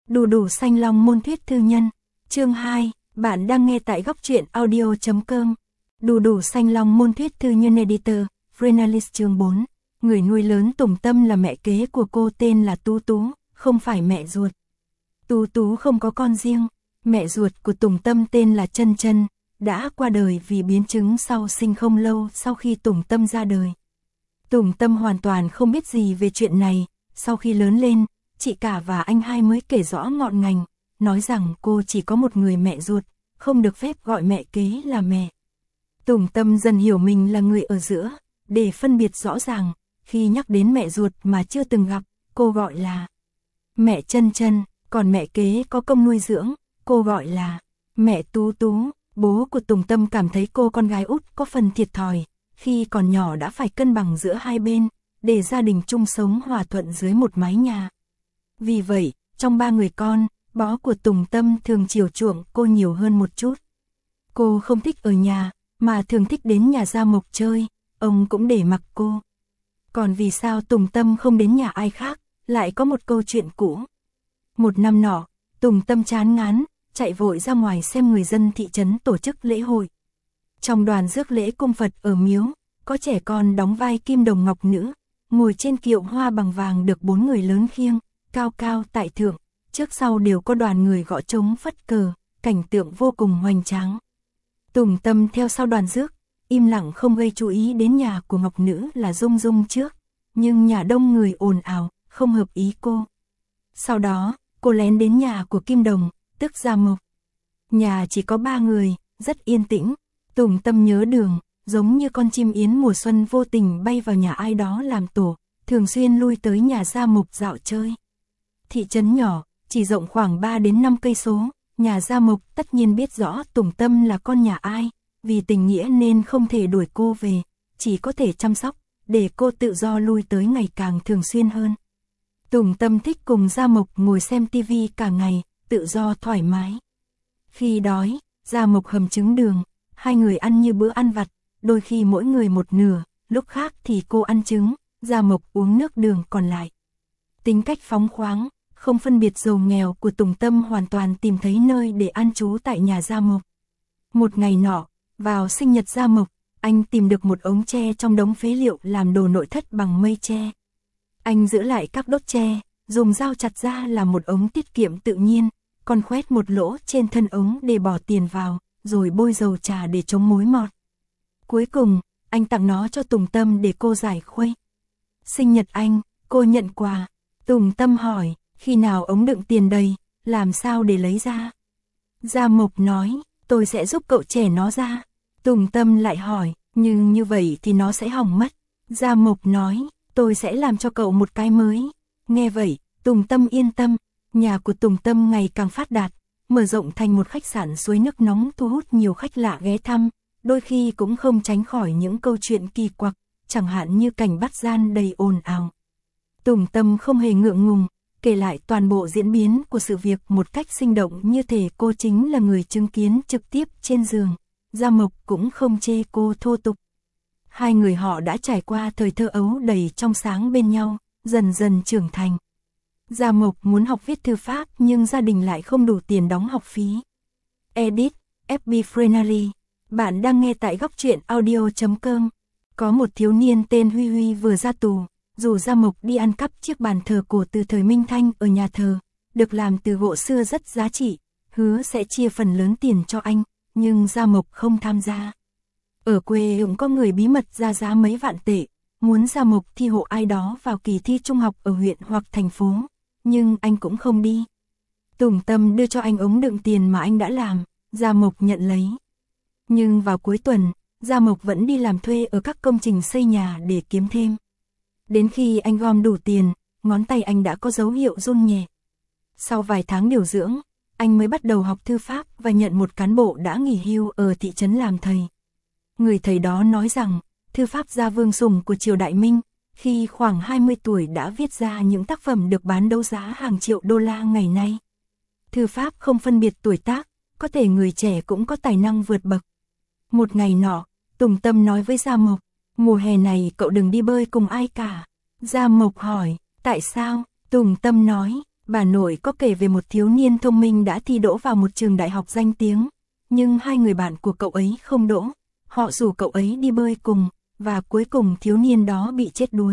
Đủ đủ xanh long môn thuyết thư nhân. Chương 2, bạn đang nghe tại góc truyện audio.com. Đủ đủ xanh long môn thuyết thư nhân editor, Frenalis chương 4. Người nuôi lớn Tùng Tâm là mẹ kế của cô tên là Tú Tú, không phải mẹ ruột. Tú Tú không có con riêng, mẹ ruột của Tùng Tâm tên là Chân Chân, đã qua đời vì biến chứng sau sinh không lâu sau khi Tùng Tâm ra đời. Tùng Tâm hoàn toàn không biết gì về chuyện này, sau khi lớn lên, chị cả và anh hai mới kể rõ ngọn ngành, nói rằng cô chỉ có một người mẹ ruột, không được phép gọi mẹ kế là mẹ. Tùng Tâm dần hiểu mình là người ở giữa, để phân biệt rõ ràng, khi nhắc đến mẹ ruột mà chưa từng gặp, cô gọi là mẹ Chân Chân, còn mẹ kế có công nuôi dưỡng, cô gọi là mẹ Tú Tú. Bố của Tùng Tâm cảm thấy cô con gái út có phần thiệt thòi, khi còn nhỏ đã phải cân bằng giữa hai bên, để gia đình chung sống hòa thuận dưới một mái nhà. Vì vậy, trong ba người con, bố của Tùng Tâm thường chiều chuộng cô nhiều hơn một chút. Cô không thích ở nhà, mà thường thích đến nhà Gia Mộc chơi, ông cũng để mặc cô. Còn vì sao Tùng Tâm không đến nhà ai khác, lại có một câu chuyện cũ. Một năm nọ, Tùng Tâm chán ngán, chạy vội ra ngoài xem người dân thị trấn tổ chức lễ hội. Trong đoàn rước lễ cung Phật ở miếu, có trẻ con đóng vai kim đồng ngọc nữ, ngồi trên kiệu hoa bằng vàng được 4 người lớn khiêng, cao cao tại thượng, trước sau đều có đoàn người gõ trống phất cờ, cảnh tượng vô cùng hoành tráng. Tùng Tâm theo sau đoàn rước, im lặng không gây chú ý đến nhà của ngọc nữ là Dung Dung trước, nhưng nhà đông người ồn ào, không hợp ý cô. Sau đó, cô lén đến nhà của Kim Đồng, tức Gia Mộc. Nhà chỉ có 3 người, rất yên tĩnh. Tùng Tâm nhớ đường, giống như con chim yến mùa xuân vô tình bay vào nhà ai đó làm tổ, thường xuyên lui tới nhà Gia Mộc dạo chơi. Thị trấn nhỏ, chỉ rộng khoảng 3 đến 5 cây số, nhà Gia Mộc tất nhiên biết rõ Tùng Tâm là con nhà ai, vì tình nghĩa nên không thể đuổi cô về, chỉ có thể chăm sóc, để cô tự do lui tới ngày càng thường xuyên hơn. Tùng Tâm thích cùng Gia Mộc ngồi xem tivi cả ngày, tự do thoải mái. Khi đói, Gia Mộc hầm trứng đường, hai người ăn như bữa ăn vặt, đôi khi mỗi người một nửa, lúc khác thì cô ăn trứng, Gia Mộc uống nước đường còn lại. Tính cách phóng khoáng, không phân biệt giàu nghèo của Tùng Tâm hoàn toàn tìm thấy nơi để an trú tại nhà Gia Mộc. Một ngày nọ, vào sinh nhật Gia Mộc, anh tìm được một ống tre trong đống phế liệu làm đồ nội thất bằng mây tre. Anh giữ lại các đốt tre, dùng dao chặt ra làm một ống tiết kiệm tự nhiên, còn khoét một lỗ trên thân ống để bỏ tiền vào, rồi bôi dầu trà để chống mối mọt. Cuối cùng, anh tặng nó cho Tùng Tâm để cô giải khuây. Sinh nhật anh, cô nhận quà. Tùng Tâm hỏi, khi nào ống đựng tiền đầy, làm sao để lấy ra? Gia Mộc nói, tôi sẽ giúp cậu trẻ nó ra. Tùng Tâm lại hỏi, nhưng như vậy thì nó sẽ hỏng mất. Gia Mộc nói, tôi sẽ làm cho cậu một cái mới. Nghe vậy, Tùng Tâm yên tâm. Nhà của Tùng Tâm ngày càng phát đạt, mở rộng thành một khách sạn suối nước nóng thu hút nhiều khách lạ ghé thăm, đôi khi cũng không tránh khỏi những câu chuyện kỳ quặc, chẳng hạn như cảnh bắt gian đầy ồn ào. Tùng Tâm không hề ngượng ngùng, kể lại toàn bộ diễn biến của sự việc một cách sinh động như thể cô chính là người chứng kiến trực tiếp trên giường. Gia Mộc cũng không chê cô thô tục. Hai người họ đã trải qua thời thơ ấu đầy trong sáng bên nhau, dần dần trưởng thành. Gia Mộc muốn học viết thư pháp nhưng gia đình lại không đủ tiền đóng học phí. Edit, FB Frenaly. Bạn đang nghe tại góc truyện audio.com. Có một thiếu niên tên Huy Huy vừa ra tù, rủ Gia Mộc đi ăn cắp chiếc bàn thờ cổ từ thời Minh Thanh ở nhà thờ, được làm từ gỗ xưa rất giá trị, hứa sẽ chia phần lớn tiền cho anh, nhưng Gia Mộc không tham gia. Ở quê cũng có người bí mật ra giá mấy vạn tệ, muốn Gia Mộc thi hộ ai đó vào kỳ thi trung học ở huyện hoặc thành phố, nhưng anh cũng không đi. Tùng Tâm đưa cho anh ống đựng tiền mà anh đã làm, Gia Mộc nhận lấy. Nhưng vào cuối tuần, Gia Mộc vẫn đi làm thuê ở các công trình xây nhà để kiếm thêm. Đến khi anh gom đủ tiền, ngón tay anh đã có dấu hiệu run nhẹ. Sau vài tháng điều dưỡng, anh mới bắt đầu học thư pháp và nhận một cán bộ đã nghỉ hưu ở thị trấn làm thầy. Người thầy đó nói rằng, thư pháp gia Vương Sùng của triều Đại Minh, khi khoảng 20 tuổi đã viết ra những tác phẩm được bán đấu giá hàng triệu đô la ngày nay. Thư pháp không phân biệt tuổi tác, có thể người trẻ cũng có tài năng vượt bậc. Một ngày nọ, Tùng Tâm nói với Gia Mộc, mùa hè này cậu đừng đi bơi cùng ai cả. Gia Mộc hỏi, tại sao? Tùng Tâm nói, bà nội có kể về một thiếu niên thông minh đã thi đỗ vào một trường đại học danh tiếng, nhưng hai người bạn của cậu ấy không đỗ, họ rủ cậu ấy đi bơi cùng, và cuối cùng thiếu niên đó bị chết đuối.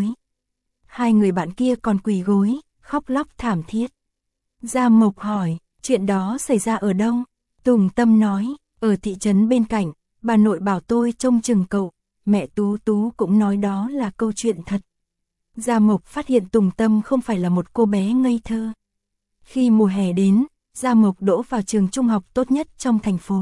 Hai người bạn kia còn quỳ gối, khóc lóc thảm thiết. Gia Mộc hỏi, chuyện đó xảy ra ở đâu? Tùng Tâm nói, ở thị trấn bên cạnh, bà nội bảo tôi trông chừng cậu, mẹ Tú Tú cũng nói đó là câu chuyện thật. Gia Mộc phát hiện Tùng Tâm không phải là một cô bé ngây thơ. Khi mùa hè đến, Gia Mộc đỗ vào trường trung học tốt nhất trong thành phố.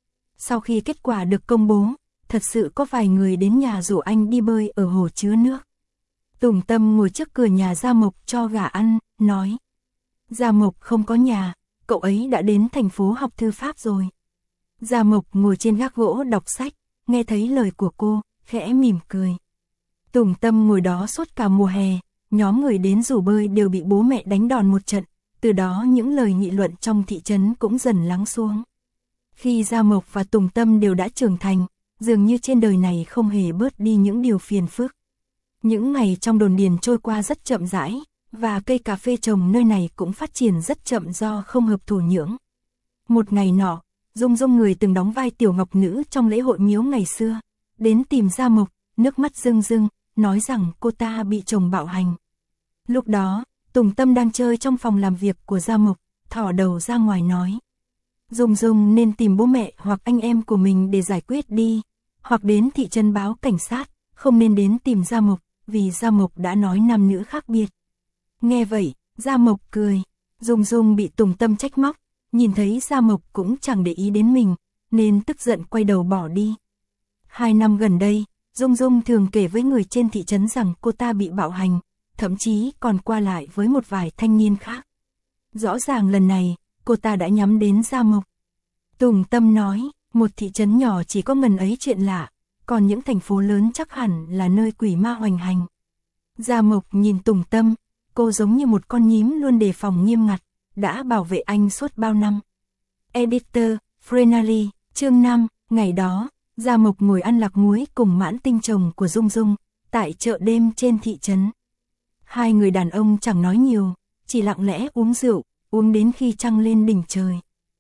Sau khi kết quả được công bố, thật sự có vài người đến nhà rủ anh đi bơi ở hồ chứa nước. Tùng Tâm ngồi trước cửa nhà Gia Mộc cho gà ăn, nói. Gia Mộc không có nhà, cậu ấy đã đến thành phố học thư pháp rồi. Gia Mộc ngồi trên gác gỗ đọc sách, nghe thấy lời của cô, khẽ mỉm cười. Tùng Tâm ngồi đó suốt cả mùa hè, nhóm người đến rủ bơi đều bị bố mẹ đánh đòn một trận, từ đó những lời nghị luận trong thị trấn cũng dần lắng xuống. Khi Gia Mộc và Tùng Tâm đều đã trưởng thành, dường như trên đời này không hề bớt đi những điều phiền phức. Những ngày trong đồn điền trôi qua rất chậm rãi, và cây cà phê trồng nơi này cũng phát triển rất chậm do không hợp thổ nhưỡng. Một ngày nọ, Dung Dung người từng đóng vai tiểu ngọc nữ trong lễ hội miếu ngày xưa, đến tìm Gia Mộc, nước mắt rưng rưng, nói rằng cô ta bị chồng bạo hành. Lúc đó, Tùng Tâm đang chơi trong phòng làm việc của Gia Mộc, thỏ đầu ra ngoài nói. Dung Dung nên tìm bố mẹ hoặc anh em của mình để giải quyết đi, hoặc đến thị trấn báo cảnh sát, không nên đến tìm Gia Mộc, vì Gia Mộc đã nói nam nữ khác biệt. Nghe vậy, Gia Mộc cười, Dung Dung bị Tùng Tâm trách móc, nhìn thấy Gia Mộc cũng chẳng để ý đến mình, nên tức giận quay đầu bỏ đi. 2 năm gần đây, Dung Dung thường kể với người trên thị trấn rằng cô ta bị bạo hành, thậm chí còn qua lại với một vài thanh niên khác. Rõ ràng lần này, cô ta đã nhắm đến Gia Mộc. Tùng Tâm nói, một thị trấn nhỏ chỉ có ngần ấy chuyện lạ, còn những thành phố lớn chắc hẳn là nơi quỷ ma hoành hành. Gia Mộc nhìn Tùng Tâm, cô giống như một con nhím luôn đề phòng nghiêm ngặt, đã bảo vệ anh suốt bao năm. Editor, Frenally, chương 5, ngày đó, Gia Mộc ngồi ăn lạc muối cùng Mãn Tinh chồng của Dung Dung, tại chợ đêm trên thị trấn. Hai người đàn ông chẳng nói nhiều, chỉ lặng lẽ uống rượu, uống đến khi trăng lên đỉnh trời.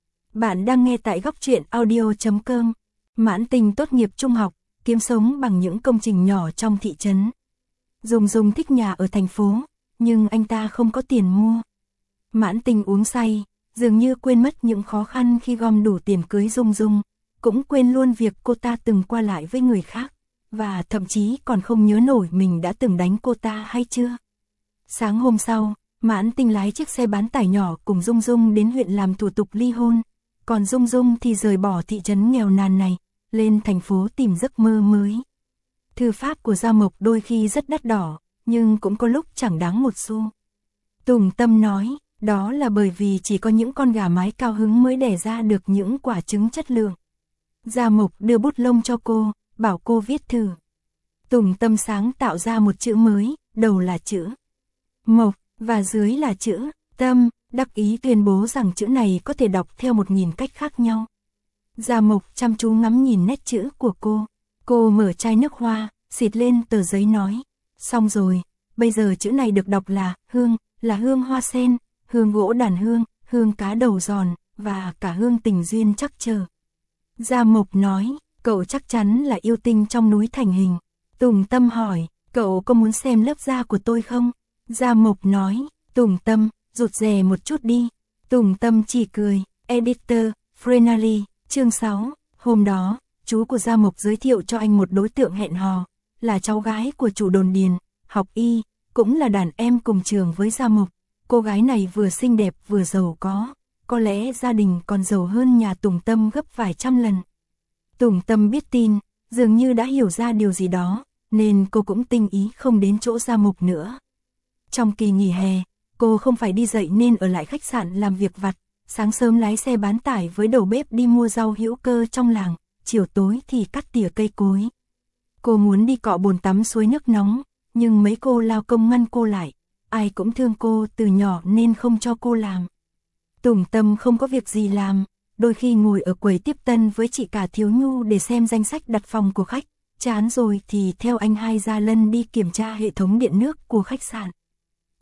Bạn đang nghe tại góc truyện audio.com. Mãn Tinh tốt nghiệp trung học, kiếm sống bằng những công trình nhỏ trong thị trấn. Dung Dung thích nhà ở thành phố, nhưng anh ta không có tiền mua. Mãn Tinh uống say, dường như quên mất những khó khăn khi gom đủ tiền cưới Dung Dung, cũng quên luôn việc cô ta từng qua lại với người khác, và thậm chí còn không nhớ nổi mình đã từng đánh cô ta hay chưa. Sáng hôm sau, Mãn Tinh lái chiếc xe bán tải nhỏ cùng Dung Dung đến huyện làm thủ tục ly hôn, còn Dung Dung thì rời bỏ thị trấn nghèo nàn này, lên thành phố tìm giấc mơ mới. Thư pháp của Gia Mộc đôi khi rất đắt đỏ, nhưng cũng có lúc chẳng đáng một xu. Tùng Tâm nói, đó là bởi vì chỉ có những con gà mái cao hứng mới đẻ ra được những quả trứng chất lượng. Gia Mộc đưa bút lông cho cô, bảo cô viết thử. Tùng Tâm sáng tạo ra một chữ mới, đầu là chữ Mộc, và dưới là chữ Tâm, đắc ý tuyên bố rằng chữ này có thể đọc theo 1000 cách khác nhau. Gia Mộc chăm chú ngắm nhìn nét chữ của cô mở chai nước hoa, xịt lên tờ giấy nói, xong rồi, bây giờ chữ này được đọc là hương hoa sen, hương gỗ đàn hương, hương cá đầu giòn, và cả hương tình duyên chắc chờ. Gia Mộc nói, cậu chắc chắn là yêu tinh trong núi thành hình. Tùng Tâm hỏi, cậu có muốn xem lớp da của tôi không? Gia Mộc nói, Tùng Tâm, rụt rè một chút đi. Tùng Tâm chỉ cười. Editor, Frenally, chương 6, hôm đó, chú của Gia Mộc giới thiệu cho anh một đối tượng hẹn hò, là cháu gái của chủ đồn điền, học y, cũng là đàn em cùng trường với Gia Mộc. Cô gái này vừa xinh đẹp vừa giàu có lẽ gia đình còn giàu hơn nhà Tùng Tâm gấp vài trăm lần. Tùng Tâm biết tin, dường như đã hiểu ra điều gì đó, nên cô cũng tinh ý không đến chỗ Gia Mộc nữa. Trong kỳ nghỉ hè, cô không phải đi dạy nên ở lại khách sạn làm việc vặt, sáng sớm lái xe bán tải với đầu bếp đi mua rau hữu cơ trong làng, chiều tối thì cắt tỉa cây cối. Cô muốn đi cọ bồn tắm suối nước nóng, nhưng mấy cô lao công ngăn cô lại, ai cũng thương cô từ nhỏ nên không cho cô làm. Tùng Tâm không có việc gì làm, đôi khi ngồi ở quầy tiếp tân với chị cả Thiếu Nhu để xem danh sách đặt phòng của khách, chán rồi thì theo anh hai Gia Lân đi kiểm tra hệ thống điện nước của khách sạn.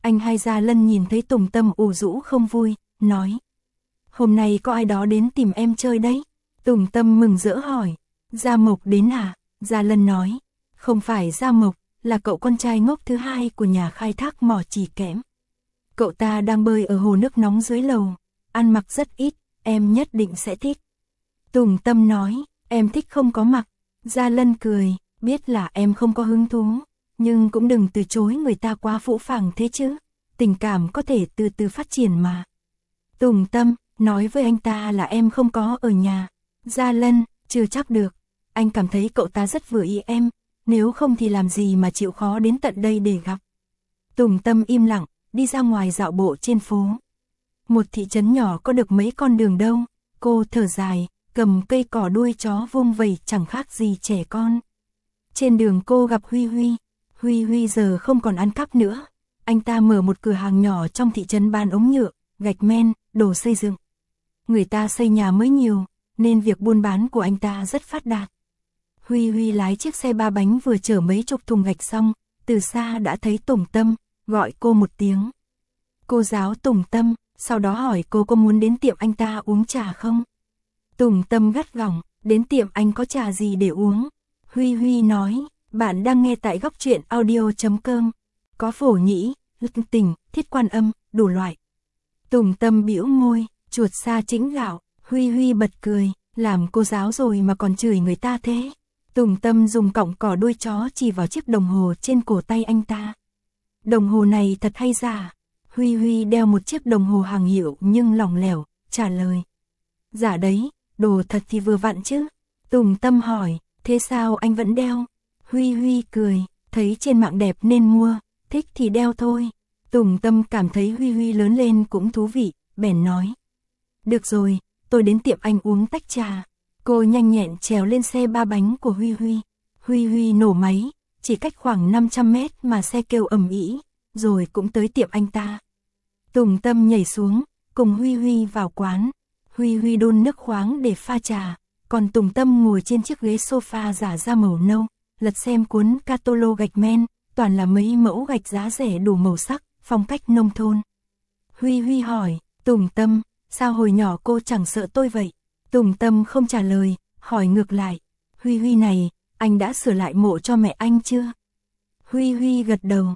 Anh hai Gia Lân nhìn thấy Tùng Tâm ủ rũ không vui, nói. Hôm nay có ai đó đến tìm em chơi đấy? Tùng Tâm mừng rỡ hỏi. Gia Mộc đến à? Gia Lân nói. Không phải Gia Mộc, là cậu con trai ngốc thứ hai của nhà khai thác mỏ chỉ kẽm. Cậu ta đang bơi ở hồ nước nóng dưới lầu, ăn mặc rất ít, em nhất định sẽ thích. Tùng Tâm nói, em thích không có mặc. Gia Lân cười, biết là em không có hứng thú, nhưng cũng đừng từ chối người ta quá phũ phàng thế chứ, tình cảm có thể từ từ phát triển mà. Tùng Tâm, nói với anh ta là em không có ở nhà. Gia Lân, chưa chắc được, anh cảm thấy cậu ta rất vừa ý em, nếu không thì làm gì mà chịu khó đến tận đây để gặp. Tùng Tâm im lặng, đi ra ngoài dạo bộ trên phố. Một thị trấn nhỏ có được mấy con đường đâu, cô thở dài, cầm cây cỏ đuôi chó vung vẩy chẳng khác gì trẻ con. Trên đường cô gặp Huy Huy. Huy Huy giờ không còn ăn cắp nữa, anh ta mở một cửa hàng nhỏ trong thị trấn bán ống nhựa, gạch men, đồ xây dựng. Người ta xây nhà mới nhiều, nên việc buôn bán của anh ta rất phát đạt. Huy Huy lái chiếc xe 3 bánh vừa chở mấy chục thùng gạch xong, từ xa đã thấy Tùng Tâm, gọi cô một tiếng. Cô giáo Tùng Tâm, sau đó hỏi cô có muốn đến tiệm anh ta uống trà không? Tùng Tâm gắt gỏng, đến tiệm anh có trà gì để uống? Huy Huy nói, bạn đang nghe tại góc truyện audio.com, có phổ nhĩ, tình, thiết quan âm, đủ loại. Tùng Tâm bĩu môi, chuột sa chĩnh gạo. Huy Huy bật cười, làm cô giáo rồi mà còn chửi người ta thế. Tùng Tâm dùng cọng cỏ đuôi chó chỉ vào chiếc đồng hồ trên cổ tay anh ta. Đồng hồ này thật hay giả? Huy Huy đeo một chiếc đồng hồ hàng hiệu nhưng lỏng lẻo, trả lời. Giả đấy, đồ thật thì vừa vặn chứ. Tùng Tâm hỏi, thế sao anh vẫn đeo? Huy Huy cười, thấy trên mạng đẹp nên mua, thích thì đeo thôi. Tùng Tâm cảm thấy Huy Huy lớn lên cũng thú vị, bèn nói. Được rồi, tôi đến tiệm anh uống tách trà. Cô nhanh nhẹn trèo lên xe 3 bánh của Huy Huy. Huy Huy nổ máy, chỉ cách khoảng 500 mét mà xe kêu ầm ĩ, rồi cũng tới tiệm anh ta. Tùng Tâm nhảy xuống, cùng Huy Huy vào quán. Huy Huy đun nước khoáng để pha trà, còn Tùng Tâm ngồi trên chiếc ghế sofa giả da màu nâu, lật xem cuốn catalog gạch men, toàn là mấy mẫu gạch giá rẻ đủ màu sắc, phong cách nông thôn. Huy Huy hỏi, Tùng Tâm, sao hồi nhỏ cô chẳng sợ tôi vậy? Tùng Tâm không trả lời, hỏi ngược lại, Huy Huy này, anh đã sửa lại mộ cho mẹ anh chưa? Huy Huy gật đầu,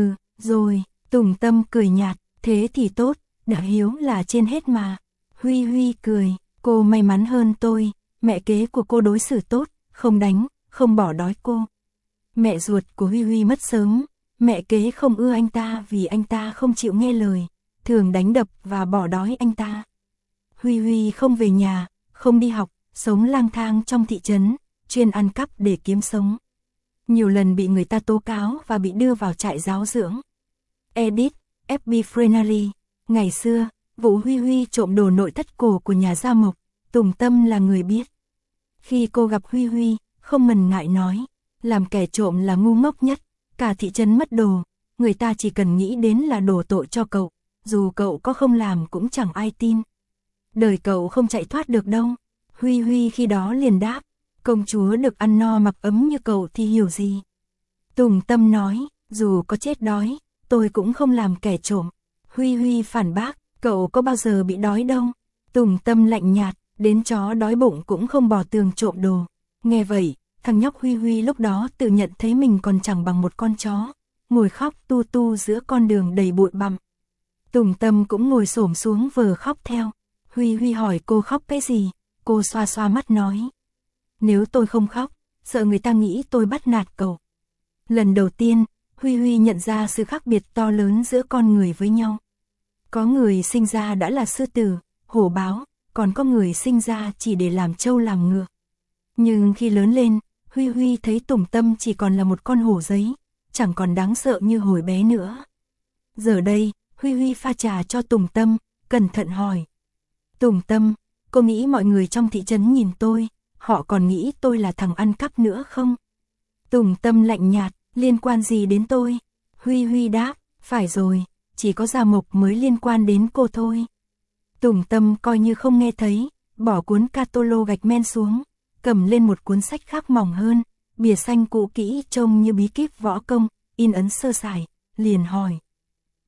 rồi. Tùng Tâm cười nhạt, thế thì tốt, đạo hiếu là trên hết mà. Huy Huy cười, cô may mắn hơn tôi, mẹ kế của cô đối xử tốt, không đánh, không bỏ đói cô. Mẹ ruột của Huy Huy mất sớm, mẹ kế không ưa anh ta vì anh ta không chịu nghe lời, thường đánh đập và bỏ đói anh ta. Huy Huy không về nhà, không đi học, sống lang thang trong thị trấn, chuyên ăn cắp để kiếm sống. Nhiều lần bị người ta tố cáo và bị đưa vào trại giáo dưỡng. Edit, FB Frenally. Ngày xưa, vụ Huy Huy trộm đồ nội thất cổ của nhà Gia Mộc, Tùng Tâm là người biết. Khi cô gặp Huy Huy, không ngần ngại nói, làm kẻ trộm là ngu ngốc nhất, cả thị trấn mất đồ, người ta chỉ cần nghĩ đến là đổ tội cho cậu, dù cậu có không làm cũng chẳng ai tin. Đời cậu không chạy thoát được đâu. Huy Huy khi đó liền đáp, công chúa được ăn no mặc ấm như cậu thì hiểu gì. Tùng Tâm nói, dù có chết đói, tôi cũng không làm kẻ trộm. Huy Huy phản bác, cậu có bao giờ bị đói đâu. Tùng Tâm lạnh nhạt, đến chó đói bụng cũng không bỏ tường trộm đồ. Nghe vậy, thằng nhóc Huy Huy lúc đó tự nhận thấy mình còn chẳng bằng một con chó, ngồi khóc tu tu giữa con đường đầy bụi bặm. Tùng Tâm cũng ngồi xổm xuống vờ khóc theo. Huy Huy hỏi cô khóc cái gì, cô xoa xoa mắt nói. Nếu tôi không khóc, sợ người ta nghĩ tôi bắt nạt cậu. Lần đầu tiên, Huy Huy nhận ra sự khác biệt to lớn giữa con người với nhau. Có người sinh ra đã là sư tử, hổ báo, còn có người sinh ra chỉ để làm trâu làm ngựa. Nhưng khi lớn lên, Huy Huy thấy Tùng Tâm chỉ còn là một con hổ giấy, chẳng còn đáng sợ như hồi bé nữa. Giờ đây, Huy Huy pha trà cho Tùng Tâm, cẩn thận hỏi. Tùng Tâm, cô nghĩ mọi người trong thị trấn nhìn tôi, họ còn nghĩ tôi là thằng ăn cắp nữa không? Tùng Tâm lạnh nhạt, liên quan gì đến tôi? Huy Huy đáp, phải rồi, chỉ có Gia Mộc mới liên quan đến cô thôi. Tùng Tâm coi như không nghe thấy, bỏ cuốn catalog gạch men xuống, cầm lên một cuốn sách khác mỏng hơn, bìa xanh cũ kỹ trông như bí kíp võ công, in ấn sơ sài, liền hỏi.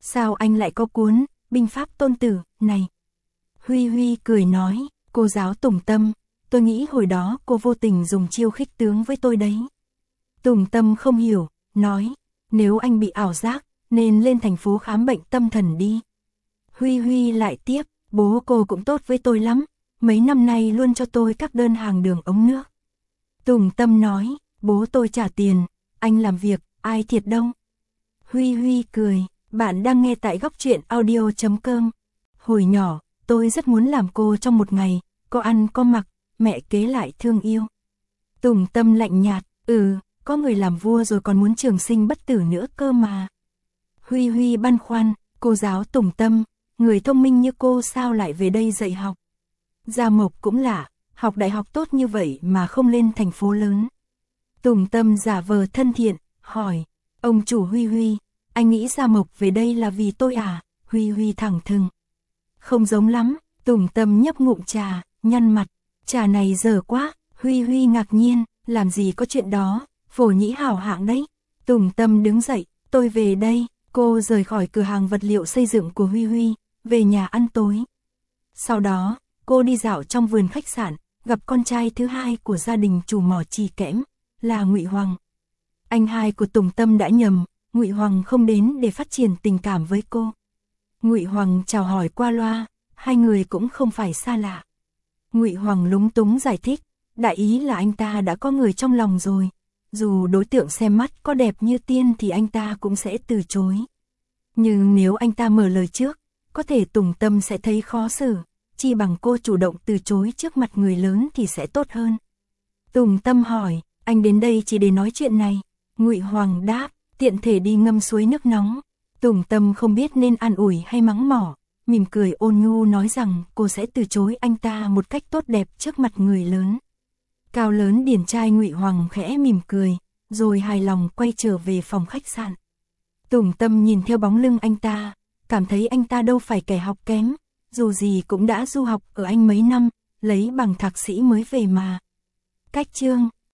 Sao anh lại có cuốn binh pháp Tôn Tử này? Huy Huy cười nói, cô giáo Tùng Tâm, tôi nghĩ hồi đó cô vô tình dùng chiêu khích tướng với tôi đấy. Tùng Tâm không hiểu, nói, nếu anh bị ảo giác, nên lên thành phố khám bệnh tâm thần đi. Huy Huy lại tiếp, bố cô cũng tốt với tôi lắm, mấy năm nay luôn cho tôi các đơn hàng đường ống nước. Tùng Tâm nói, bố tôi trả tiền, anh làm việc, ai thiệt đâu. Huy Huy cười, bạn đang nghe tại góc truyện audio.com. Hồi nhỏ, tôi rất muốn làm cô trong một ngày, có ăn có mặc, mẹ kế lại thương yêu. Tùng Tâm lạnh nhạt, có người làm vua rồi còn muốn trường sinh bất tử nữa cơ mà. Huy Huy băn khoăn, cô giáo Tùng Tâm, người thông minh như cô sao lại về đây dạy học? Gia Mộc cũng lạ, học đại học tốt như vậy mà không lên thành phố lớn. Tùng Tâm giả vờ thân thiện, hỏi, ông chủ Huy Huy, anh nghĩ Gia Mộc về đây là vì tôi à? Huy Huy thẳng thừng. Không giống lắm, Tùng Tâm nhấp ngụm trà, nhăn mặt, trà này dở quá. Huy Huy ngạc nhiên, làm gì có chuyện đó, Phổ Nhĩ hảo hạng đấy. Tùng Tâm đứng dậy, tôi về đây. Cô rời khỏi cửa hàng vật liệu xây dựng của Huy Huy, về nhà ăn tối. Sau đó, cô đi dạo trong vườn khách sạn, gặp con trai thứ hai của gia đình chủ mỏ chì kẽm, là Ngụy Hoàng. Anh hai của Tùng Tâm đã nhầm, Ngụy Hoàng không đến để phát triển tình cảm với cô. Ngụy Hoàng chào hỏi qua loa, hai người cũng không phải xa lạ. Ngụy Hoàng lúng túng giải thích, đại ý là anh ta đã có người trong lòng rồi. Dù đối tượng xem mắt có đẹp như tiên thì anh ta cũng sẽ từ chối. Nhưng nếu anh ta mở lời trước, có thể Tùng Tâm sẽ thấy khó xử, chi bằng cô chủ động từ chối trước mặt người lớn thì sẽ tốt hơn. Tùng Tâm hỏi, anh đến đây chỉ để nói chuyện này. Ngụy Hoàng đáp, tiện thể đi ngâm suối nước nóng. Tùng Tâm không biết nên an ủi hay mắng mỏ, mỉm cười ôn nhu nói rằng cô sẽ từ chối anh ta một cách tốt đẹp trước mặt người lớn. Cao lớn điển trai Ngụy Hoàng khẽ mỉm cười, rồi hài lòng quay trở về phòng khách sạn. Tùng Tâm nhìn theo bóng lưng anh ta, cảm thấy anh ta đâu phải kẻ học kém, dù gì cũng đã du học ở Anh mấy năm, lấy bằng thạc sĩ mới về mà. Cách chương